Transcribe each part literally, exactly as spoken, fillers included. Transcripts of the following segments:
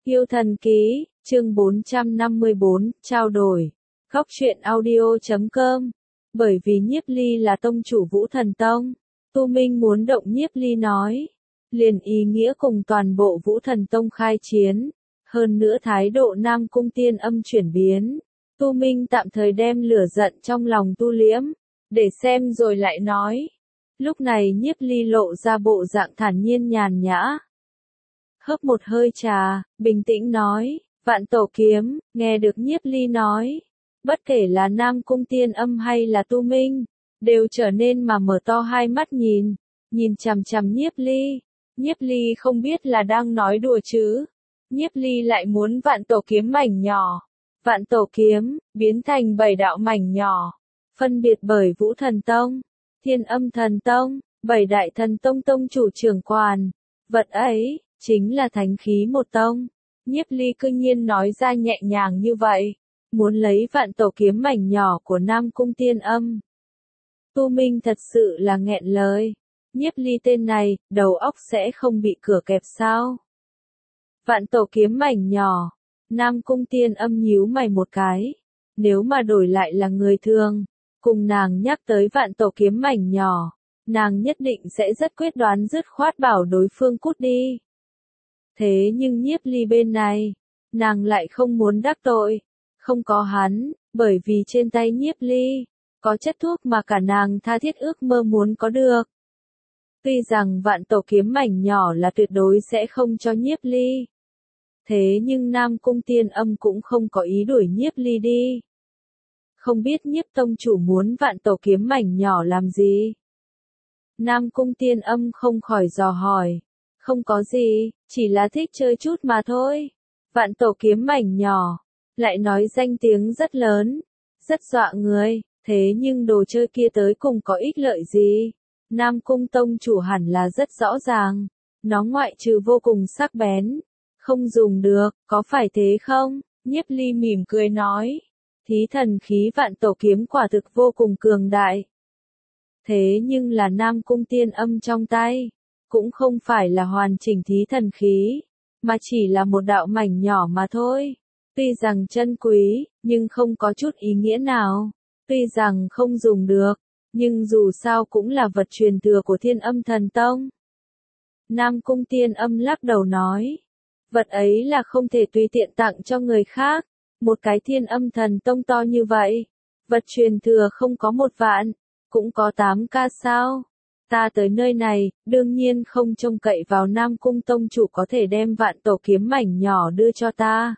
Yêu thần ký, chương bốn trăm năm mươi bốn, trao đổi. Góc truyện audio chấm com. Bởi vì Nhiếp Ly là tông chủ Vũ Thần Tông, Tu Minh muốn động Nhiếp Ly nói, liền ý nghĩa cùng toàn bộ Vũ Thần Tông khai chiến. Hơn nữa thái độ Nam Cung Tiên Âm chuyển biến, Tu Minh tạm thời đem lửa giận trong lòng tu liễm, để xem rồi lại nói. Lúc này Nhiếp Ly lộ ra bộ dạng thản nhiên nhàn nhã. Hớp một hơi trà, bình tĩnh nói, Vạn Tổ Kiếm. Nghe được Nhiếp Ly nói, bất kể là Nam Cung Tiên Âm hay là Tu Minh, đều trở nên mà mở to hai mắt nhìn, nhìn chằm chằm Nhiếp Ly. Nhiếp Ly không biết là đang nói đùa chứ. Nhiếp Ly lại muốn Vạn Tổ Kiếm mảnh nhỏ. Vạn Tổ Kiếm, biến thành bảy đạo mảnh nhỏ, phân biệt bởi Vũ Thần Tông, Thiên Âm Thần Tông, bảy đại thần tông tông chủ trưởng quản. Vật ấy, chính là thánh khí một tông. Nhiếp Ly cư nhiên nói ra nhẹ nhàng như vậy, muốn lấy Vạn Tổ Kiếm mảnh nhỏ của Nam Cung Tiên Âm. Tu Minh thật sự là nghẹn lời. Nhiếp Ly tên này, đầu óc sẽ không bị cửa kẹp sao? Vạn Tổ Kiếm mảnh nhỏ. Nam Cung Tiên Âm nhíu mày một cái. Nếu mà đổi lại là người thường, cùng nàng nhắc tới Vạn Tổ Kiếm mảnh nhỏ, nàng nhất định sẽ rất quyết đoán dứt khoát bảo đối phương cút đi. Thế nhưng Nhiếp Ly bên này, nàng lại không muốn đắc tội, không có hắn, bởi vì trên tay Nhiếp Ly, có chất thuốc mà cả nàng tha thiết ước mơ muốn có được. Tuy rằng Vạn Tổ Kiếm mảnh nhỏ là tuyệt đối sẽ không cho Nhiếp Ly. Thế nhưng Nam Cung Tiên Âm cũng không có ý đuổi Nhiếp Ly đi. Không biết Nhiếp tông chủ muốn Vạn Tổ Kiếm mảnh nhỏ làm gì? Nam Cung Tiên Âm không khỏi dò hỏi. Không có gì, chỉ là thích chơi chút mà thôi. Vạn Tổ Kiếm mảnh nhỏ, lại nói danh tiếng rất lớn, rất dọa người, thế nhưng đồ chơi kia tới cùng có ích lợi gì? Nam Cung tông chủ hẳn là rất rõ ràng, nó ngoại trừ vô cùng sắc bén, không dùng được, có phải thế không? Nhiếp Ly mỉm cười nói, thí thần khí Vạn Tổ Kiếm quả thực vô cùng cường đại. Thế nhưng là Nam Cung Tiên Âm trong tay, cũng không phải là hoàn chỉnh thí thần khí, mà chỉ là một đạo mảnh nhỏ mà thôi. Tuy rằng chân quý, nhưng không có chút ý nghĩa nào. Tuy rằng không dùng được, nhưng dù sao cũng là vật truyền thừa của Thiên Âm Thần Tông. Nam Cung Tiên Âm lắc đầu nói, vật ấy là không thể tùy tiện tặng cho người khác. Một cái Thiên Âm Thần Tông to như vậy, vật truyền thừa không có một vạn, cũng có tám ca sao. Ta tới nơi này, đương nhiên không trông cậy vào Nam Cung tông chủ có thể đem Vạn Tổ Kiếm mảnh nhỏ đưa cho ta.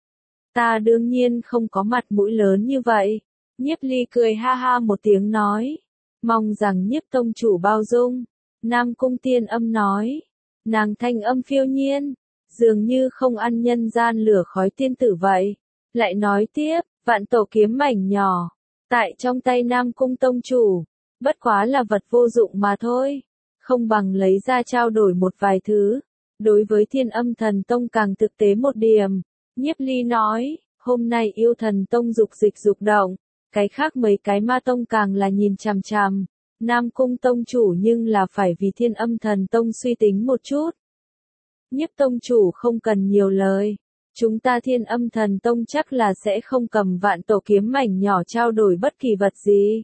Ta đương nhiên không có mặt mũi lớn như vậy. Nhiếp Ly cười ha ha một tiếng nói, mong rằng Nhiếp tông chủ bao dung. Nam Cung Tiên Âm nói, nàng thanh âm phiêu nhiên, dường như không ăn nhân gian lửa khói tiên tử vậy. Lại nói tiếp, Vạn Tổ Kiếm mảnh nhỏ, tại trong tay Nam Cung tông chủ, bất quá là vật vô dụng mà thôi, không bằng lấy ra trao đổi một vài thứ. Đối với Thiên Âm Thần Tông càng thực tế một điểm. Nhiếp Ly nói, hôm nay Yêu Thần Tông dục dịch dục động, cái khác mấy cái ma tông càng là nhìn chằm chằm. Nam Cung tông chủ nhưng là phải vì Thiên Âm Thần Tông suy tính một chút. Nhiếp tông chủ không cần nhiều lời, chúng ta Thiên Âm Thần Tông chắc là sẽ không cầm Vạn Tổ Kiếm mảnh nhỏ trao đổi bất kỳ vật gì.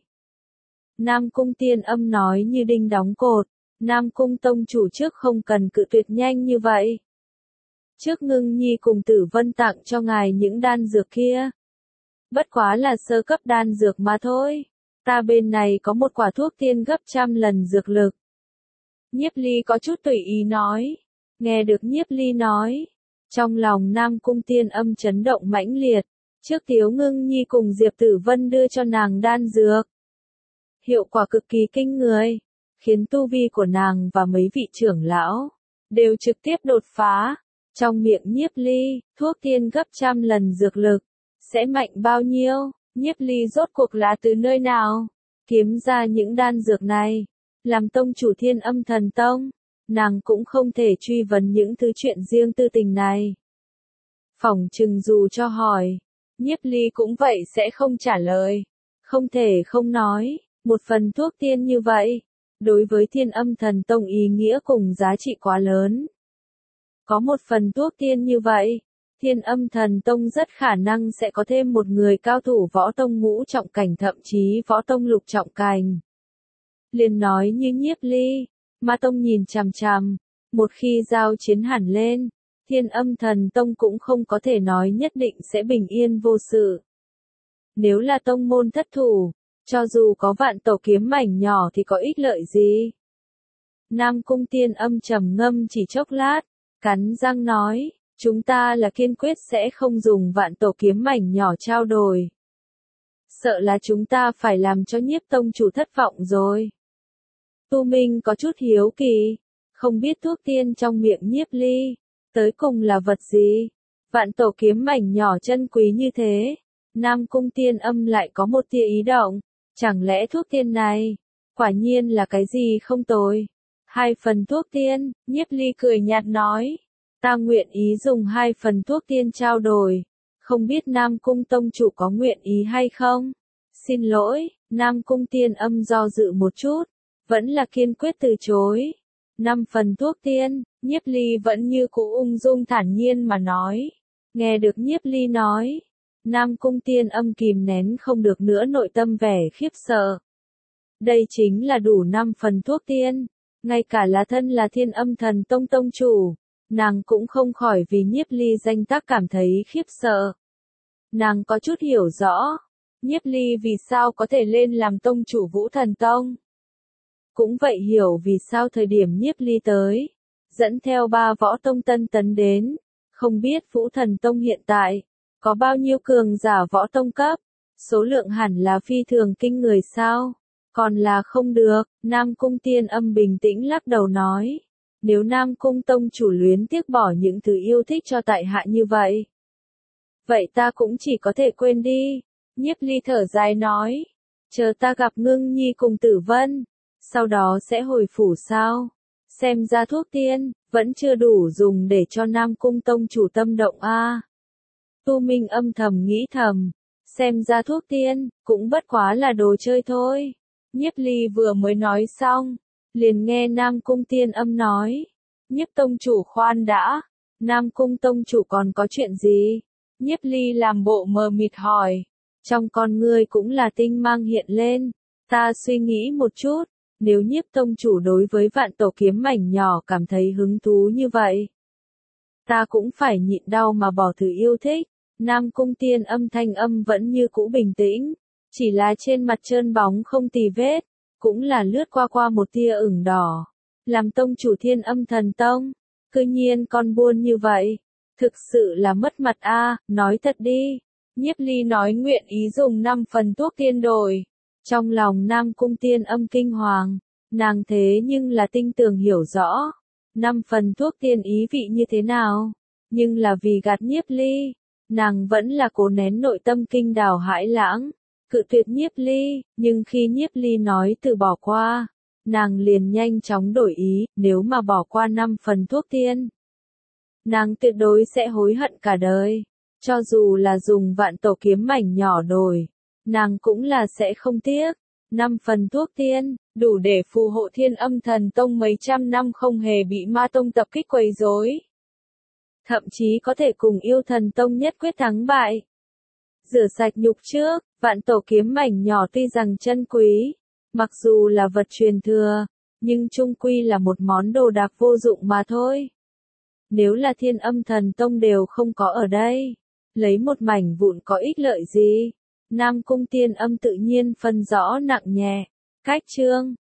Nam Cung Tiên Âm nói như đinh đóng cột, Nam Cung tông chủ trước không cần cự tuyệt nhanh như vậy. Trước Ngưng Nhi cùng Tử Vân tặng cho ngài những đan dược kia, bất quá là sơ cấp đan dược mà thôi, ta bên này có một quả thuốc tiên gấp trăm lần dược lực. Nhiếp Ly có chút tùy ý nói, nghe được Nhiếp Ly nói, trong lòng Nam Cung Tiên Âm chấn động mãnh liệt, trước Tiếu Ngưng Nhi cùng Diệp Tử Vân đưa cho nàng đan dược. Hiệu quả cực kỳ kinh người, khiến tu vi của nàng và mấy vị trưởng lão đều trực tiếp đột phá. Trong miệng Nhiếp Ly, thuốc tiên gấp trăm lần dược lực sẽ mạnh bao nhiêu? Nhiếp Ly rốt cuộc là từ nơi nào kiếm ra những đan dược này? Làm tông chủ Thiên Âm Thần Tông, nàng cũng không thể truy vấn những thứ chuyện riêng tư tình này. Phỏng chừng dù cho hỏi, Nhiếp Ly cũng vậy sẽ không trả lời. Không thể không nói, một phần thuốc tiên như vậy, đối với Thiên Âm Thần Tông ý nghĩa cùng giá trị quá lớn. Có một phần thuốc tiên như vậy, Thiên Âm Thần Tông rất khả năng sẽ có thêm một người cao thủ võ tông ngũ trọng cảnh thậm chí võ tông lục trọng cảnh. Liền nói như Nhiếp Ly, Ma Tông nhìn chằm chằm, một khi giao chiến hẳn lên, Thiên Âm Thần Tông cũng không có thể nói nhất định sẽ bình yên vô sự. Nếu là tông môn thất thủ, cho dù có vạn tổ kiếm mảnh nhỏ thì có ích lợi gì? Nam Cung Tiên Âm trầm ngâm chỉ chốc lát, cắn răng nói, chúng ta là kiên quyết sẽ không dùng vạn tổ kiếm mảnh nhỏ trao đổi. Sợ là chúng ta phải làm cho Nhiếp tông chủ thất vọng rồi. Tu Minh có chút hiếu kỳ, không biết thuốc tiên trong miệng Nhiếp Ly, tới cùng là vật gì? Vạn tổ kiếm mảnh nhỏ chân quý như thế, Nam Cung Tiên Âm lại có một tia ý động, chẳng lẽ thuốc tiên này, quả nhiên là cái gì không tồi? Hai phần thuốc tiên, Nhiếp Ly cười nhạt nói, ta nguyện ý dùng hai phần thuốc tiên trao đổi, không biết Nam Cung tông chủ có nguyện ý hay không? Xin lỗi, Nam Cung Tiên Âm do dự một chút, vẫn là kiên quyết từ chối. Năm phần thuốc tiên, Nhiếp Ly vẫn như cũ ung dung thản nhiên mà nói. Nghe được Nhiếp Ly nói, Nam Cung Tiên Âm kìm nén không được nữa nội tâm vẻ khiếp sợ. Đây chính là đủ năm phần thuốc tiên, ngay cả là thân là Thiên Âm Thần Tông tông chủ, nàng cũng không khỏi vì Nhiếp Ly danh tác cảm thấy khiếp sợ. Nàng có chút hiểu rõ, Nhiếp Ly vì sao có thể lên làm tông chủ Vũ Thần Tông. Cũng vậy hiểu vì sao thời điểm Nhiếp Ly tới, dẫn theo ba võ tông tân tấn đến, không biết Vũ Thần Tông hiện tại, có bao nhiêu cường giả võ tông cấp, số lượng hẳn là phi thường kinh người sao, còn là không được, Nam Cung Tiên Âm bình tĩnh lắc đầu nói, nếu Nam Cung tông chủ luyến tiếc bỏ những thứ yêu thích cho tại hạ như vậy. Vậy ta cũng chỉ có thể quên đi, Nhiếp Ly thở dài nói, chờ ta gặp Ngưng Nhi cùng Tử Vân, sau đó sẽ hồi phủ sao, xem ra thuốc tiên, vẫn chưa đủ dùng để cho Nam Cung tông chủ tâm động a. À. Tu Minh âm thầm nghĩ thầm, xem ra thuốc tiên, cũng bất quá là đồ chơi thôi. Nhiếp Ly vừa mới nói xong, liền nghe Nam Cung Tiên Âm nói, Nhiếp tông chủ khoan đã, Nam Cung tông chủ còn có chuyện gì? Nhiếp Ly làm bộ mờ mịt hỏi, trong con ngươi cũng là tinh mang hiện lên, ta suy nghĩ một chút, nếu Nhiếp tông chủ đối với vạn tổ kiếm mảnh nhỏ cảm thấy hứng thú như vậy, ta cũng phải nhịn đau mà bỏ thử yêu thích. Nam Cung Tiên Âm thanh âm vẫn như cũ bình tĩnh, chỉ là trên mặt trơn bóng không tì vết, cũng là lướt qua qua một tia ửng đỏ. Làm tông chủ Thiên Âm Thần Tông, cư nhiên con buôn như vậy, thực sự là mất mặt a, à, nói thật đi. Nhiếp Ly nói nguyện ý dùng năm phần thuốc tiên đổi. Trong lòng Nam Cung Tiên Âm kinh hoàng, nàng thế nhưng là tinh tường hiểu rõ, năm phần thuốc tiên ý vị như thế nào, nhưng là vì gạt Nhiếp Ly, nàng vẫn là cố nén nội tâm kinh đào hãi lãng, cự tuyệt Nhiếp Ly, nhưng khi Nhiếp Ly nói từ bỏ qua, nàng liền nhanh chóng đổi ý, nếu mà bỏ qua năm phần thuốc tiên, nàng tuyệt đối sẽ hối hận cả đời, cho dù là dùng vạn tổ kiếm mảnh nhỏ đổi, nàng cũng là sẽ không tiếc. Năm phần thuốc tiên, đủ để phù hộ Thiên Âm Thần Tông mấy trăm năm không hề bị Ma Tông tập kích quấy rối. Thậm chí có thể cùng Yêu Thần Tông nhất quyết thắng bại. Rửa sạch nhục trước, vạn tổ kiếm mảnh nhỏ tuy rằng chân quý, mặc dù là vật truyền thừa, nhưng chung quy là một món đồ đạc vô dụng mà thôi. Nếu là Thiên Âm Thần Tông đều không có ở đây, lấy một mảnh vụn có ích lợi gì? Nam Cung Tiên Âm tự nhiên phân rõ nặng nhẹ. Cách chương